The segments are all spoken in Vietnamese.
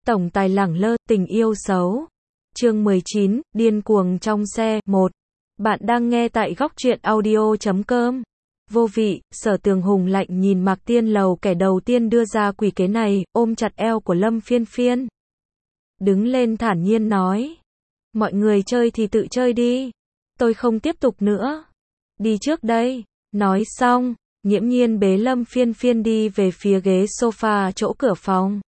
Tổng tài lẳng lơ, tình yêu xấu. Chương 19, điên cuồng trong xe. 1. Bạn đang nghe tại góc truyện audio.com. Vô vị, Sở Tường Hùng lạnh nhìn Mạc Tiên Lầu, kẻ đầu tiên đưa ra quỷ kế này, ôm chặt eo của Lâm Phiên Phiên. Đứng lên thản nhiên nói. Mọi người chơi thì tự chơi đi. Tôi không tiếp tục nữa. Đi trước đây. Nói xong, nghiễm nhiên bế Lâm Phiên Phiên đi về phía ghế sofa chỗ cửa phòng.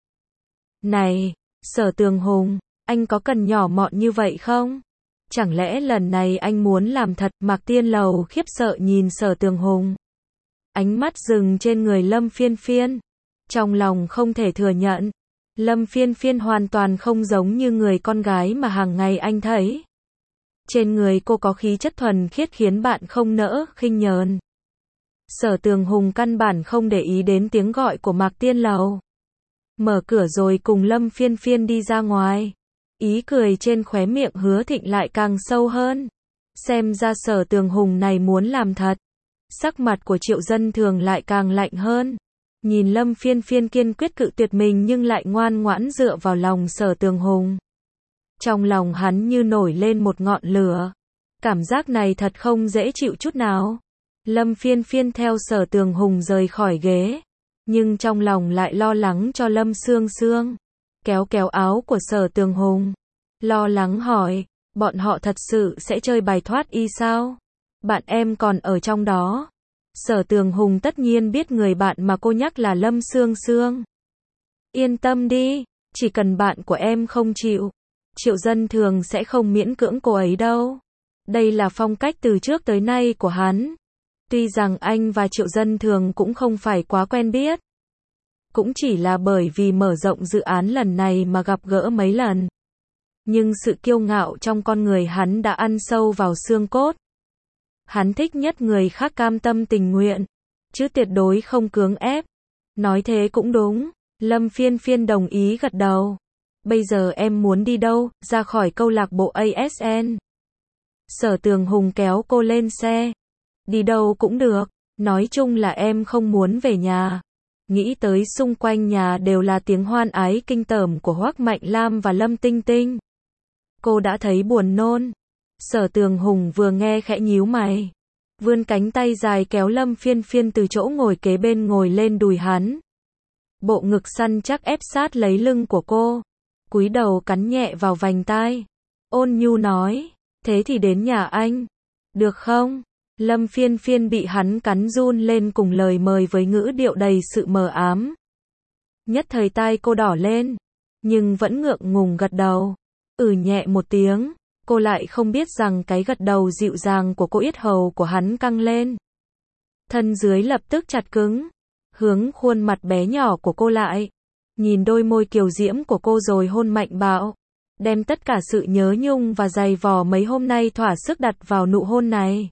Này, Sở Tường Hùng, anh có cần nhỏ mọn như vậy không? Chẳng lẽ lần này anh muốn làm thật? Mạc Tiên Lầu khiếp sợ nhìn Sở Tường Hùng. Ánh mắt dừng trên người Lâm Phiên Phiên. Trong lòng không thể thừa nhận. Lâm Phiên Phiên hoàn toàn không giống như người con gái mà hàng ngày anh thấy. Trên người cô có khí chất thuần khiết khiến bạn không nỡ khinh nhờn. Sở Tường Hùng căn bản không để ý đến tiếng gọi của Mạc Tiên Lầu. Mở cửa rồi cùng Lâm Phiên Phiên đi ra ngoài. Ý cười trên khóe miệng Hứa Thịnh lại càng sâu hơn. Xem ra Sở Tường Hùng này muốn làm thật. Sắc mặt của Triệu Dân Thường lại càng lạnh hơn. Nhìn Lâm Phiên Phiên kiên quyết cự tuyệt mình nhưng lại ngoan ngoãn dựa vào lòng Sở Tường Hùng. Trong lòng hắn như nổi lên một ngọn lửa. Cảm giác này thật không dễ chịu chút nào. Lâm Phiên Phiên theo Sở Tường Hùng rời khỏi ghế. Nhưng trong lòng lại lo lắng cho Lâm Sương Sương. Kéo kéo áo của Sở Tường Hùng. Lo lắng hỏi, bọn họ thật sự sẽ chơi bài thoát y sao? Bạn em còn ở trong đó. Sở Tường Hùng tất nhiên biết người bạn mà cô nhắc là Lâm Sương Sương. Yên tâm đi, chỉ cần bạn của em không chịu, Triệu Dân Thường sẽ không miễn cưỡng cô ấy đâu. Đây là phong cách từ trước tới nay của hắn. Tuy rằng anh và Triệu Dân Thường cũng không phải quá quen biết. Cũng chỉ là bởi vì mở rộng dự án lần này mà gặp gỡ mấy lần. Nhưng sự kiêu ngạo trong con người hắn đã ăn sâu vào xương cốt. Hắn thích nhất người khác cam tâm tình nguyện, chứ tuyệt đối không cưỡng ép. Nói thế cũng đúng. Lâm Phiên Phiên đồng ý gật đầu. Bây giờ em muốn đi đâu? Ra khỏi câu lạc bộ ASN. Sở Tường Hùng kéo cô lên xe. Đi đâu cũng được. Nói chung là em không muốn về nhà. Nghĩ tới xung quanh nhà đều là tiếng hoan ái kinh tởm của Hoắc Mạnh Lam và Lâm Tinh Tinh. Cô đã thấy buồn nôn. Sở Tường Hùng vừa nghe khẽ nhíu mày. Vươn cánh tay dài kéo Lâm Phiên Phiên từ chỗ ngồi kế bên ngồi lên đùi hắn. Bộ ngực săn chắc ép sát lấy lưng của cô. Cúi đầu cắn nhẹ vào vành tai. Ôn nhu nói, thế thì đến nhà anh. Được không? Lâm Phiên Phiên bị hắn cắn run lên cùng lời mời với ngữ điệu đầy sự mờ ám. Nhất thời tai cô đỏ lên. Nhưng vẫn ngượng ngùng gật đầu. Nhẹ một tiếng. Cô lại không biết rằng cái gật đầu dịu dàng của cô yết hầu của hắn căng lên. Thân dưới lập tức chặt cứng. Hướng khuôn mặt bé nhỏ của cô lại. Nhìn đôi môi kiều diễm của cô rồi hôn mạnh bạo. Đem tất cả sự nhớ nhung và dày vò mấy hôm nay thỏa sức đặt vào nụ hôn này.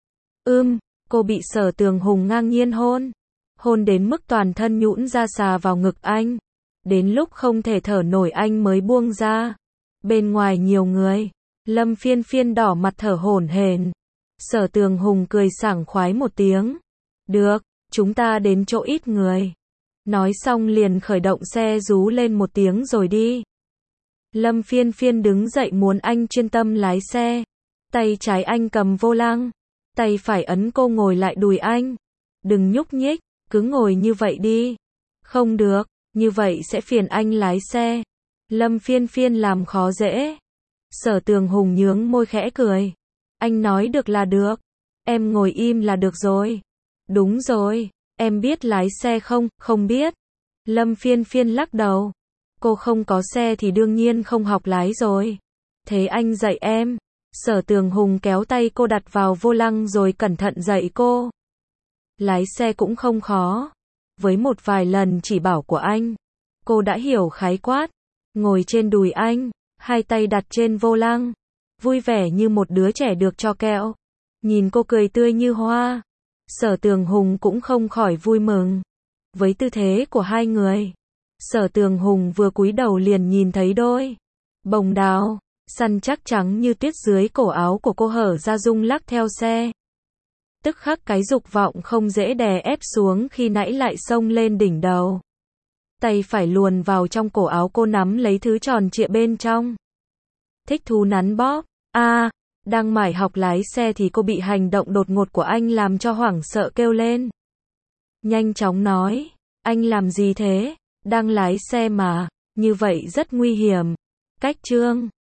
Cô bị Sở Tường Hùng ngang nhiên hôn. Hôn đến mức toàn thân nhũn ra xà vào ngực anh. Đến lúc không thể thở nổi anh mới buông ra. Bên ngoài nhiều người. Lâm Phiên Phiên đỏ mặt thở hổn hển. Sở Tường Hùng cười sảng khoái một tiếng. Được, chúng ta đến chỗ ít người. Nói xong liền khởi động xe rú lên một tiếng rồi đi. Lâm Phiên Phiên đứng dậy muốn anh chuyên tâm lái xe. Tay trái anh cầm vô lăng. Tay phải ấn cô ngồi lại đùi anh. Đừng nhúc nhích, cứ ngồi như vậy đi. Không được, như vậy sẽ phiền anh lái xe. Lâm Phiên Phiên làm khó dễ. Sở Tường Hùng nhướng môi khẽ cười. Anh nói được là được. Em ngồi im là được rồi. Đúng rồi, em biết lái xe không? Không biết. Lâm Phiên Phiên lắc đầu. Cô không có xe thì đương nhiên không học lái rồi. Thế anh dạy em. Sở Tường Hùng kéo tay cô đặt vào vô lăng rồi cẩn thận dạy cô. Lái xe cũng không khó. Với một vài lần chỉ bảo của anh, cô đã hiểu khái quát. Ngồi trên đùi anh, hai tay đặt trên vô lăng, vui vẻ như một đứa trẻ được cho kẹo. Nhìn cô cười tươi như hoa, Sở Tường Hùng cũng không khỏi vui mừng. Với tư thế của hai người, Sở Tường Hùng vừa cúi đầu liền nhìn thấy đôi bồng đào săn chắc trắng như tuyết dưới cổ áo của cô hở ra rung lắc theo xe. Tức khắc cái dục vọng không dễ đè ép xuống khi nãy lại xông lên đỉnh đầu. tay phải luồn vào trong cổ áo cô nắm lấy thứ tròn trịa bên trong. Thích thú nắn bóp. Đang mải học lái xe thì cô bị hành động đột ngột của anh làm cho hoảng sợ kêu lên. Nhanh chóng nói, anh làm gì thế? Đang lái xe mà, như vậy rất nguy hiểm. Cách chương